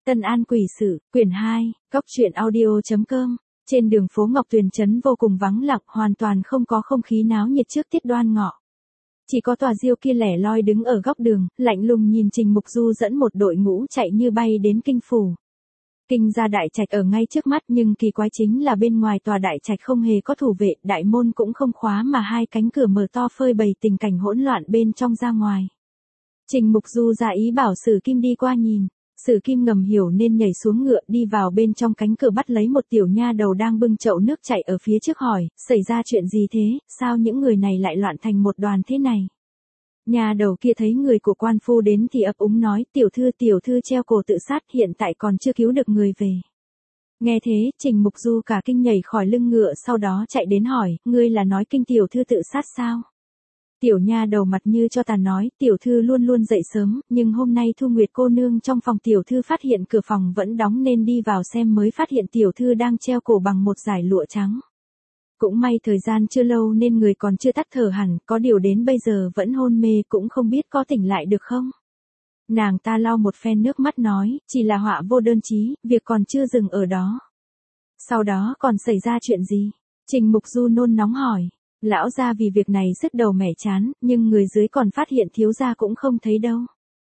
Tân An Quỷ Sự, quyển 2, Cóc truyện audio.com. Trên đường phố Ngọc Tuyền trấn vô cùng vắng lặng, hoàn toàn không có không khí náo nhiệt trước tiết đoan ngọ. Chỉ có tòa diêu kia lẻ loi đứng ở góc đường, lạnh lùng nhìn Trình Mục Du dẫn một đội ngũ chạy như bay đến kinh phủ. Kinh gia đại trạch ở ngay trước mắt, nhưng kỳ quái chính là bên ngoài tòa đại trạch không hề có thủ vệ, đại môn cũng không khóa mà hai cánh cửa mở to phơi bày tình cảnh hỗn loạn bên trong ra ngoài. Trình Mục Du ra ý bảo Sử Kim đi qua nhìn. Sử Kim ngầm hiểu nên nhảy xuống ngựa đi vào bên trong cánh cửa, bắt lấy một tiểu nha đầu đang bưng chậu nước chạy ở phía trước hỏi, xảy ra chuyện gì thế, sao những người này lại loạn thành một đoàn thế này. Nha đầu kia thấy người của quan phu đến thì ấp úng nói, tiểu thư treo cổ tự sát, hiện tại còn chưa cứu được người về. Nghe thế, Trình Mục Du cả kinh nhảy khỏi lưng ngựa, sau đó chạy đến hỏi, ngươi là nói kinh tiểu thư tự sát sao? Tiểu nha đầu mặt như cho tàn nói, tiểu thư luôn luôn dậy sớm, nhưng hôm nay Thu Nguyệt cô nương trong phòng tiểu thư phát hiện cửa phòng vẫn đóng nên đi vào xem mới phát hiện tiểu thư đang treo cổ bằng một dải lụa trắng. Cũng may thời gian chưa lâu nên người còn chưa tắt thở hẳn, có điều đến bây giờ vẫn hôn mê, cũng không biết có tỉnh lại được không. Nàng ta lau một phen nước mắt nói, chỉ là họa vô đơn chí, việc còn chưa dừng ở đó. Sau đó còn xảy ra chuyện gì? Trình Mục Du nôn nóng hỏi. Lão gia vì việc này sứt đầu mẻ chán, nhưng người dưới còn phát hiện thiếu gia cũng không thấy đâu.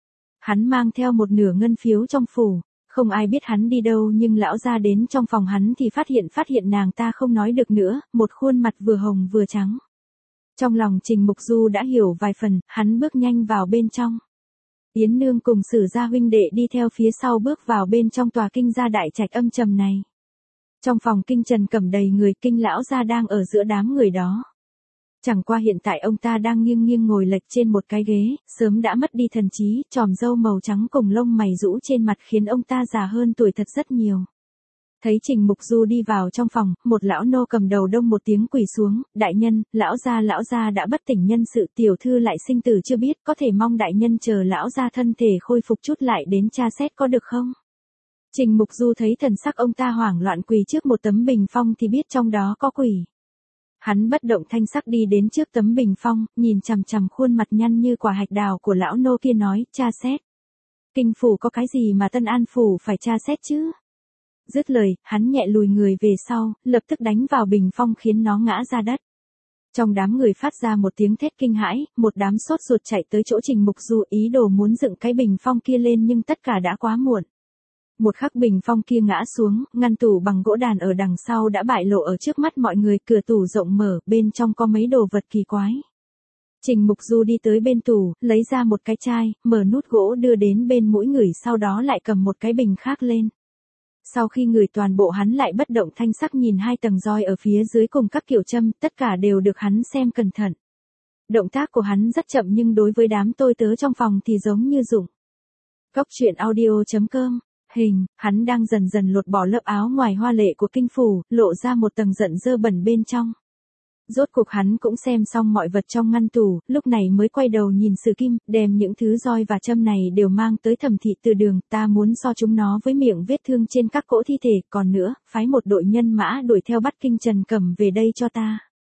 Hắn mang theo một nửa ngân phiếu trong phủ, không ai biết hắn đi đâu, nhưng lão gia đến trong phòng hắn thì phát hiện nàng ta không nói được nữa, một khuôn mặt vừa hồng vừa trắng. Trong lòng Trình Mục Du đã hiểu vài phần, hắn bước nhanh vào bên trong. Yến Nương cùng Sử gia huynh đệ đi theo phía sau bước vào bên trong tòa kinh gia đại trạch âm trầm này. Trong phòng kinh Trần Cẩm đầy người, kinh lão gia đang ở giữa đám người đó. Chẳng qua hiện tại ông ta đang nghiêng nghiêng ngồi lệch trên một cái ghế, sớm đã mất đi thần trí, chòm râu màu trắng cùng lông mày rũ trên mặt khiến ông ta già hơn tuổi thật rất nhiều. Thấy Trình Mục Du đi vào trong phòng, một lão nô cầm đầu đông một tiếng quỳ xuống, đại nhân, lão gia đã bất tỉnh nhân sự, tiểu thư lại sinh tử chưa biết, có thể mong đại nhân chờ lão gia thân thể khôi phục chút lại đến tra xét có được không? Trình Mục Du thấy thần sắc ông ta hoảng loạn quỳ trước một tấm bình phong thì biết trong đó có quỷ. Hắn bất động thanh sắc đi đến trước tấm bình phong, nhìn chằm chằm khuôn mặt nhăn như quả hạch đào của lão nô kia nói, tra xét. Kinh phủ có cái gì mà Tân An phủ phải tra xét chứ? Dứt lời, hắn nhẹ lùi người về sau, lập tức đánh vào bình phong khiến nó ngã ra đất. Trong đám người phát ra một tiếng thét kinh hãi, một đám sốt ruột chạy tới chỗ Trình Mục Du ý đồ muốn dựng cái bình phong kia lên, nhưng tất cả đã quá muộn. Một khắc bình phong kia ngã xuống, ngăn tủ bằng gỗ đàn ở đằng sau đã bại lộ ở trước mắt mọi người, cửa tủ rộng mở, bên trong có mấy đồ vật kỳ quái. Trình Mục Du đi tới bên tủ, lấy ra một cái chai, mở nút gỗ đưa đến bên mũi người, sau đó lại cầm một cái bình khác lên. Sau khi ngửi toàn bộ, hắn lại bất động thanh sắc nhìn hai tầng roi ở phía dưới cùng các kiểu châm, tất cả đều được hắn xem cẩn thận. Động tác của hắn rất chậm nhưng đối với đám tôi tớ trong phòng thì giống như dụng. Cóc truyện audio.com. Hình, hắn đang dần dần lột bỏ lớp áo ngoài hoa lệ của kinh phủ, lộ ra một tầng giận dơ bẩn bên trong. Rốt cuộc hắn cũng xem xong mọi vật trong ngăn tủ, lúc này mới quay đầu nhìn Sử Kim, đem những thứ roi và châm này đều mang tới Thẩm thị từ đường, ta muốn so chúng nó với miệng vết thương trên các cỗ thi thể, còn nữa, phái một đội nhân mã đuổi theo bắt kinh Trần Cẩm về đây cho ta.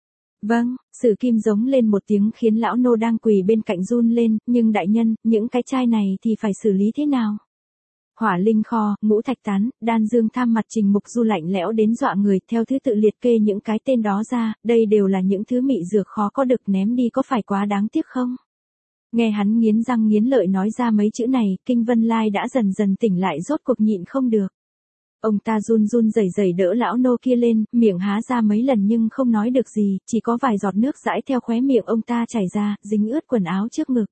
Vâng, Sử Kim giống lên một tiếng khiến lão nô đang quỳ bên cạnh run lên, nhưng đại nhân, những cái chai này thì phải xử lý thế nào? Hỏa linh kho, ngũ thạch tán, đan dương tham, mặt Trình Mục Du lạnh lẽo đến dọa người, theo thứ tự liệt kê những cái tên đó ra, đây đều là những thứ mị dược khó có được, ném đi có phải quá đáng tiếc không? Nghe hắn nghiến răng nghiến lợi nói ra mấy chữ này, Kinh Vân Lai đã dần dần tỉnh lại, rốt cuộc nhịn không được. Ông ta run run rẩy rẩy đỡ lão nô kia lên, miệng há ra mấy lần nhưng không nói được gì, chỉ có vài giọt nước dãi theo khóe miệng ông ta chảy ra, dính ướt quần áo trước ngực.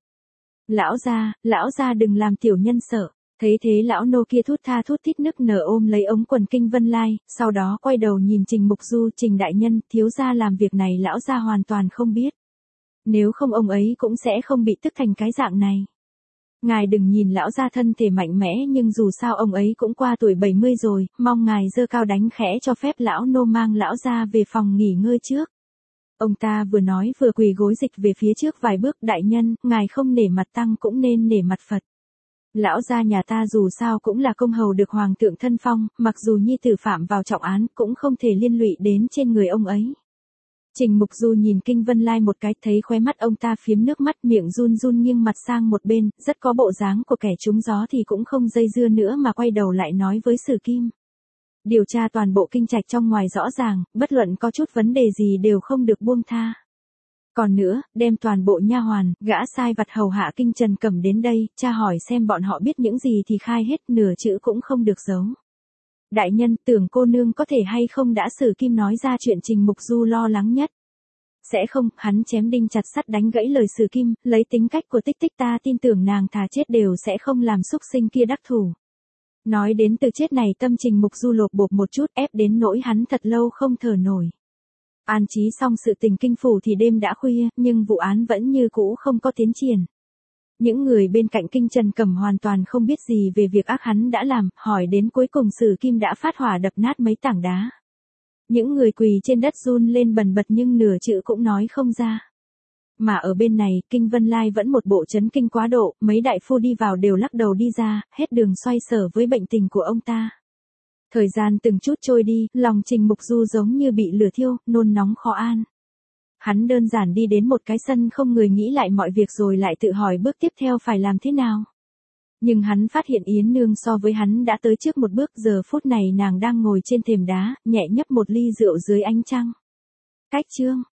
Lão gia đừng làm tiểu nhân sợ. Thấy thế lão nô kia thút tha thút thít nức nở ôm lấy ống quần Kinh Vân Lai, sau đó quay đầu nhìn Trình Mục Du, Trình đại nhân, thiếu gia làm việc này lão gia hoàn toàn không biết. Nếu không ông ấy cũng sẽ không bị tức thành cái dạng này. Ngài đừng nhìn lão gia thân thể mạnh mẽ, nhưng dù sao ông ấy cũng qua tuổi 70 rồi, mong ngài giơ cao đánh khẽ cho phép lão nô mang lão gia về phòng nghỉ ngơi trước. Ông ta vừa nói vừa quỳ gối dịch về phía trước vài bước, đại nhân, ngài không nể mặt tăng cũng nên nể mặt Phật. Lão gia nhà ta dù sao cũng là công hầu được hoàng thượng thân phong, mặc dù nhi tử phạm vào trọng án cũng không thể liên lụy đến trên người ông ấy. Trình Mục Du nhìn Kinh Vân Lai một cái, thấy khóe mắt ông ta phiếm nước mắt, miệng run run nghiêng mặt sang một bên, rất có bộ dáng của kẻ trúng gió thì cũng không dây dưa nữa mà quay đầu lại nói với Sử Kim. Điều tra toàn bộ kinh trạch trong ngoài rõ ràng, bất luận có chút vấn đề gì đều không được buông tha. Còn nữa, đem toàn bộ nha hoàn, gã sai vặt hầu hạ Kinh Trần Cẩm đến đây, tra hỏi xem bọn họ biết những gì thì khai hết, nửa chữ cũng không được giấu. Đại nhân, tưởng cô nương có thể hay không đã Sử Kim nói ra chuyện Trình Mục Du lo lắng nhất. Sẽ không, hắn chém đinh chặt sắt đánh gãy lời Sử Kim, lấy tính cách của Tích Tích ta tin tưởng nàng thà chết đều sẽ không làm xúc sinh kia đắc thủ. Nói đến từ chết này tâm Trình Mục Du lột bột một chút, ép đến nỗi hắn thật lâu không thở nổi. An trí xong sự tình kinh phủ thì đêm đã khuya, nhưng vụ án vẫn như cũ không có tiến triển. Những người bên cạnh Kinh Trần Cẩm hoàn toàn không biết gì về việc ác hắn đã làm, hỏi đến cuối cùng Sử Kim đã phát hỏa đập nát mấy tảng đá. Những người quỳ trên đất run lên bần bật nhưng nửa chữ cũng nói không ra. Mà ở bên này, Kinh Vân Lai vẫn một bộ chấn kinh quá độ, mấy đại phu đi vào đều lắc đầu đi ra, hết đường xoay sở với bệnh tình của ông ta. Thời gian từng chút trôi đi, lòng Trình Mục Du giống như bị lửa thiêu, nôn nóng khó an. Hắn đơn giản đi đến một cái sân không người nghĩ lại mọi việc rồi lại tự hỏi bước tiếp theo phải làm thế nào. Nhưng hắn phát hiện Yến Nương so với hắn đã tới trước một bước, giờ phút này nàng đang ngồi trên thềm đá, nhẹ nhấp một ly rượu dưới ánh trăng. Cách chương